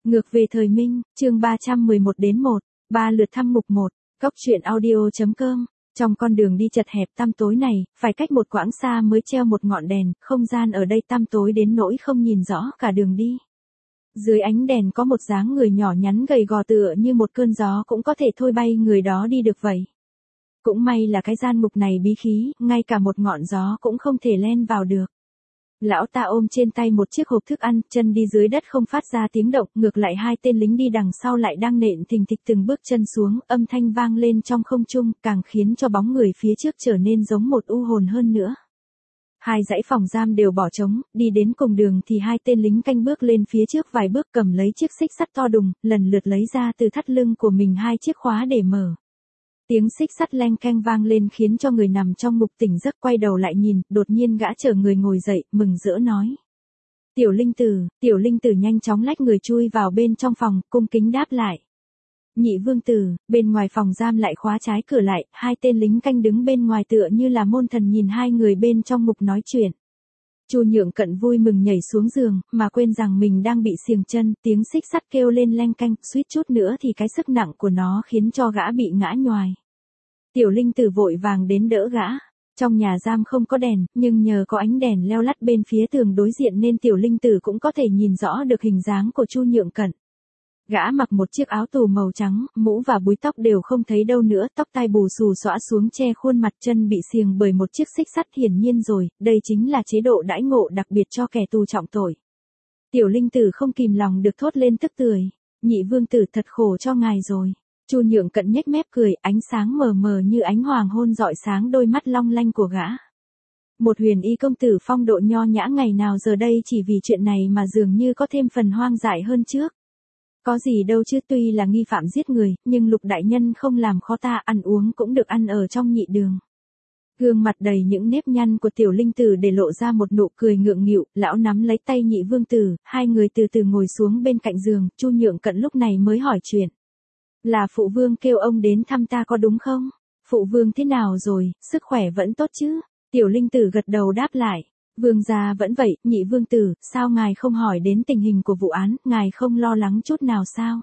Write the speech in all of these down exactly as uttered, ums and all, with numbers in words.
Ngược về thời Minh, chương ba trăm mười một đến một, ba lượt thăm mục một, cốc truyện audio.com. Trong con đường đi chật hẹp tăm tối này, phải cách một quãng xa mới treo một ngọn đèn, không gian ở đây tăm tối đến nỗi không nhìn rõ cả đường đi. Dưới ánh đèn có một dáng người nhỏ nhắn gầy gò tựa như một cơn gió cũng có thể thôi bay người đó đi được vậy. Cũng may là cái gian mục này bí khí, ngay cả một ngọn gió cũng không thể len vào được. Lão ta ôm trên tay một chiếc hộp thức ăn, chân đi dưới đất không phát ra tiếng động, ngược lại hai tên lính đi đằng sau lại đang nện thình thịch từng bước chân xuống, âm thanh vang lên trong không trung, càng khiến cho bóng người phía trước trở nên giống một u hồn hơn nữa. Hai dãy phòng giam đều bỏ trống, đi đến cùng đường thì hai tên lính canh bước lên phía trước vài bước cầm lấy chiếc xích sắt to đùng, lần lượt lấy ra từ thắt lưng của mình hai chiếc khóa để mở. Tiếng xích sắt leng keng vang lên khiến cho người nằm trong mục tỉnh giấc quay đầu lại nhìn, đột nhiên gã chở người ngồi dậy, mừng rỡ nói. Tiểu Linh Tử, Tiểu Linh Tử nhanh chóng lách người chui vào bên trong phòng, cung kính đáp lại. Nhị Vương Tử, bên ngoài phòng giam lại khóa trái cửa lại, hai tên lính canh đứng bên ngoài tựa như là môn thần nhìn hai người bên trong mục nói chuyện. Chu Nhượng Cận vui mừng nhảy xuống giường, mà quên rằng mình đang bị xiềng chân, tiếng xích sắt kêu lên leng keng, suýt chút nữa thì cái sức nặng của nó khiến cho gã bị ngã nhoài. Tiểu Linh Tử vội vàng đến đỡ gã. Trong nhà giam không có đèn, nhưng nhờ có ánh đèn leo lắt bên phía tường đối diện nên Tiểu Linh Tử cũng có thể nhìn rõ được hình dáng của Chu Nhượng Cận. Gã mặc một chiếc áo tù màu trắng, mũ và búi tóc đều không thấy đâu nữa, tóc tai bù xù xõa xuống che khuôn mặt, chân bị xiềng bởi một chiếc xích sắt, hiển nhiên rồi, đây chính là chế độ đãi ngộ đặc biệt cho kẻ tù trọng tội. Tiểu Linh Tử không kìm lòng được thốt lên tức tưởi, Nhị Vương Tử thật khổ cho ngài rồi. Chu Nhượng Cận nhếch mép cười, ánh sáng mờ mờ như ánh hoàng hôn rọi sáng đôi mắt long lanh của gã. Một huyền y công tử phong độ nho nhã ngày nào giờ đây chỉ vì chuyện này mà dường như có thêm phần hoang dại hơn trước. Có gì đâu chứ, tuy là nghi phạm giết người, nhưng Lục đại nhân không làm khó ta, ăn uống cũng được ăn ở trong nhị đường. Gương mặt đầy những nếp nhăn của Tiểu Linh Tử để lộ ra một nụ cười ngượng nghịu, lão nắm lấy tay Nhị Vương Tử, hai người từ từ ngồi xuống bên cạnh giường, Chu Nhượng Cận lúc này mới hỏi chuyện. Là phụ vương kêu ông đến thăm ta có đúng không? Phụ vương thế nào rồi, sức khỏe vẫn tốt chứ? Tiểu Linh Tử gật đầu đáp lại. Vương gia vẫn vậy, Nhị Vương Tử, sao ngài không hỏi đến tình hình của vụ án, ngài không lo lắng chút nào sao?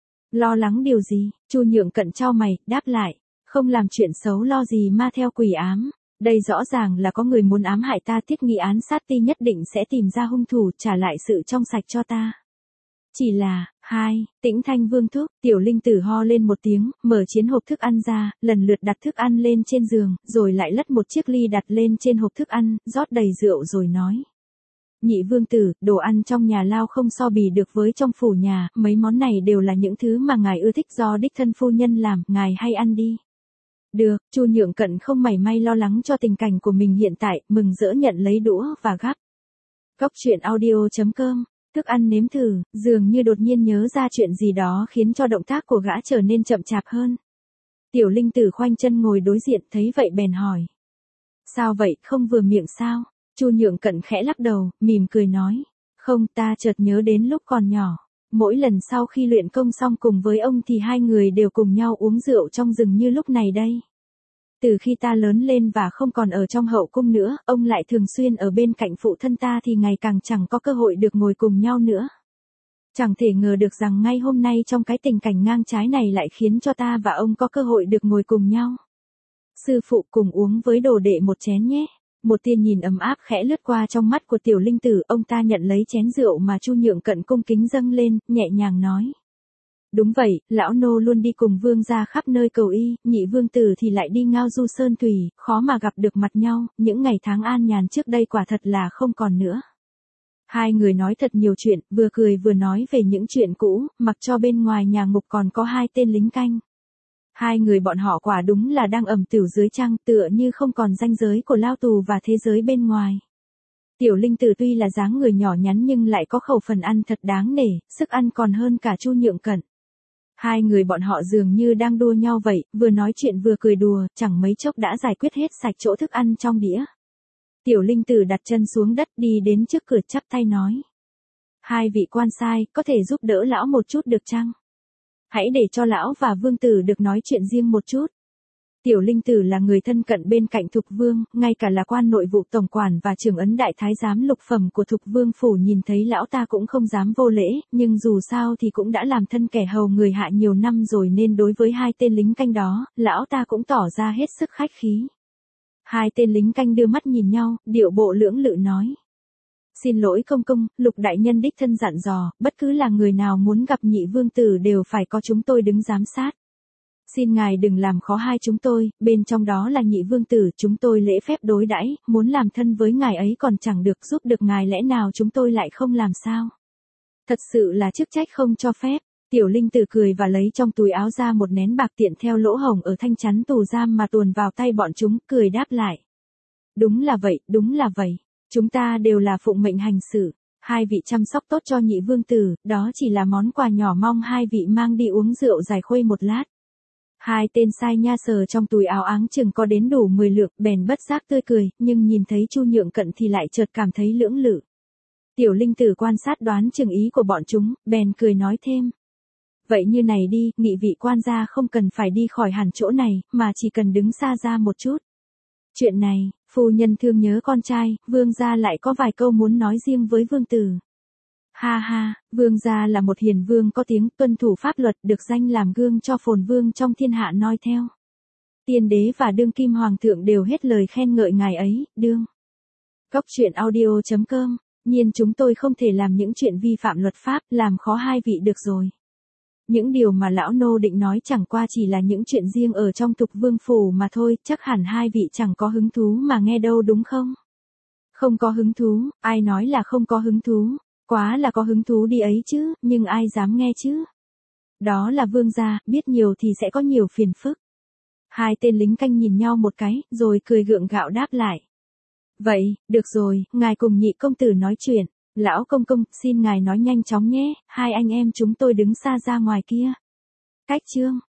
Lo lắng điều gì? Chu Nhượng Cận chau mày, đáp lại. Không làm chuyện xấu lo gì ma theo quỷ ám. Đây rõ ràng là có người muốn ám hại ta, Tiết Nghi án sát ti nhất định sẽ tìm ra hung thủ, trả lại sự trong sạch cho ta. Chỉ là, hai, Tĩnh Thanh Vương thúc, Tiểu Linh Tử ho lên một tiếng, mở chiến hộp thức ăn ra, lần lượt đặt thức ăn lên trên giường, rồi lại lất một chiếc ly đặt lên trên hộp thức ăn, rót đầy rượu rồi nói. Nhị Vương Tử, đồ ăn trong nhà lao không so bì được với trong phủ nhà, mấy món này đều là những thứ mà ngài ưa thích do đích thân phu nhân làm, ngài hay ăn đi. Được, Chu Nhượng Cận không mảy may lo lắng cho tình cảnh của mình hiện tại, mừng rỡ nhận lấy đũa và gắp. Cốc truyện audio.com. Thức ăn nếm thử, dường như đột nhiên nhớ ra chuyện gì đó khiến cho động tác của gã trở nên chậm chạp hơn. Tiểu Linh Tử khoanh chân ngồi đối diện thấy vậy bèn hỏi. Sao vậy, không vừa miệng sao? Chu Nhượng Cận khẽ lắc đầu, mỉm cười nói. Không, ta chợt nhớ đến lúc còn nhỏ. Mỗi lần sau khi luyện công xong cùng với ông thì hai người đều cùng nhau uống rượu trong rừng như lúc này đây. Từ khi ta lớn lên và không còn ở trong hậu cung nữa, ông lại thường xuyên ở bên cạnh phụ thân ta thì ngày càng chẳng có cơ hội được ngồi cùng nhau nữa. Chẳng thể ngờ được rằng ngay hôm nay trong cái tình cảnh ngang trái này lại khiến cho ta và ông có cơ hội được ngồi cùng nhau. Sư phụ, cùng uống với đồ đệ một chén nhé. Một tia nhìn ấm áp khẽ lướt qua trong mắt của Tiểu Linh Tử, ông ta nhận lấy chén rượu mà Chu Nhượng Cận cung kính dâng lên, nhẹ nhàng nói. Đúng vậy, lão nô luôn đi cùng vương gia khắp nơi cầu y, Nhị Vương Tử thì lại đi ngao du sơn thủy, khó mà gặp được mặt nhau, những ngày tháng an nhàn trước đây quả thật là không còn nữa. Hai người nói thật nhiều chuyện, vừa cười vừa nói về những chuyện cũ, mặc cho bên ngoài nhà ngục còn có hai tên lính canh. Hai người bọn họ quả đúng là đang ẩm tửu dưới trăng, tựa như không còn ranh giới của lao tù và thế giới bên ngoài. Tiểu Linh Tử tuy là dáng người nhỏ nhắn nhưng lại có khẩu phần ăn thật đáng nể, sức ăn còn hơn cả Chu Nhượng Cận. Hai người bọn họ dường như đang đua nhau vậy, vừa nói chuyện vừa cười đùa, chẳng mấy chốc đã giải quyết hết sạch chỗ thức ăn trong đĩa. Tiểu Linh Tử đặt chân xuống đất đi đến trước cửa chắp tay nói. Hai vị quan sai, có thể giúp đỡ lão một chút được chăng? Hãy để cho lão và Vương Tử được nói chuyện riêng một chút. Tiểu Linh Tử là người thân cận bên cạnh Thục Vương, ngay cả là quan nội vụ tổng quản và trưởng ấn đại thái giám lục phẩm của Thục Vương phủ nhìn thấy lão ta cũng không dám vô lễ, nhưng dù sao thì cũng đã làm thân kẻ hầu người hạ nhiều năm rồi nên đối với hai tên lính canh đó, lão ta cũng tỏ ra hết sức khách khí. Hai tên lính canh đưa mắt nhìn nhau, điệu bộ lưỡng lự nói. Xin lỗi công công, Lục đại nhân đích thân dặn dò, bất cứ là người nào muốn gặp nhị vương tử đều phải có chúng tôi đứng giám sát. Xin ngài đừng làm khó hai chúng tôi, bên trong đó là nhị vương tử, chúng tôi lễ phép đối đãi, muốn làm thân với ngài ấy còn chẳng được giúp được ngài, lẽ nào chúng tôi lại không làm sao? Thật sự là chức trách không cho phép. Tiểu Linh Tử cười và lấy trong túi áo ra một nén bạc tiện theo lỗ hổng ở thanh chắn tù giam mà tuồn vào tay bọn chúng, cười đáp lại. Đúng là vậy, đúng là vậy. Chúng ta đều là phụng mệnh hành sự. Hai vị chăm sóc tốt cho nhị vương tử, đó chỉ là món quà nhỏ, mong hai vị mang đi uống rượu giải khuây một lát. Hai tên sai nha sờ trong túi áo áng chừng có đến đủ mười lượng, bèn bất giác tươi cười, nhưng nhìn thấy Chu Nhượng Cận thì lại chợt cảm thấy lưỡng lự. Tiểu Linh Tử quan sát đoán chừng ý của bọn chúng, bèn cười nói thêm. Vậy như này đi, nghị vị quan gia không cần phải đi khỏi hẳn chỗ này, mà chỉ cần đứng xa ra một chút. Chuyện này, phu nhân thương nhớ con trai, vương gia lại có vài câu muốn nói riêng với vương tử. Ha ha, vương gia là một hiền vương có tiếng, tuân thủ pháp luật, được danh làm gương cho phồn vương trong thiên hạ noi theo. Tiên đế và đương kim hoàng thượng đều hết lời khen ngợi ngài ấy, đương. Góc truyện audio chấm com, nhiên chúng tôi không thể làm những chuyện vi phạm luật pháp, làm khó hai vị được rồi. Những điều mà lão nô định nói chẳng qua chỉ là những chuyện riêng ở trong Thục Vương phủ mà thôi, chắc hẳn hai vị chẳng có hứng thú mà nghe đâu đúng không? Không có hứng thú, ai nói là không có hứng thú, quá là có hứng thú đi ấy chứ, nhưng ai dám nghe chứ? Đó là vương gia, biết nhiều thì sẽ có nhiều phiền phức. Hai tên lính canh nhìn nhau một cái, rồi cười gượng gạo đáp lại. Vậy, được rồi, ngài cùng nhị công tử nói chuyện. Lão công công, xin ngài nói nhanh chóng nhé, hai anh em chúng tôi đứng xa ra ngoài kia. Cách chương.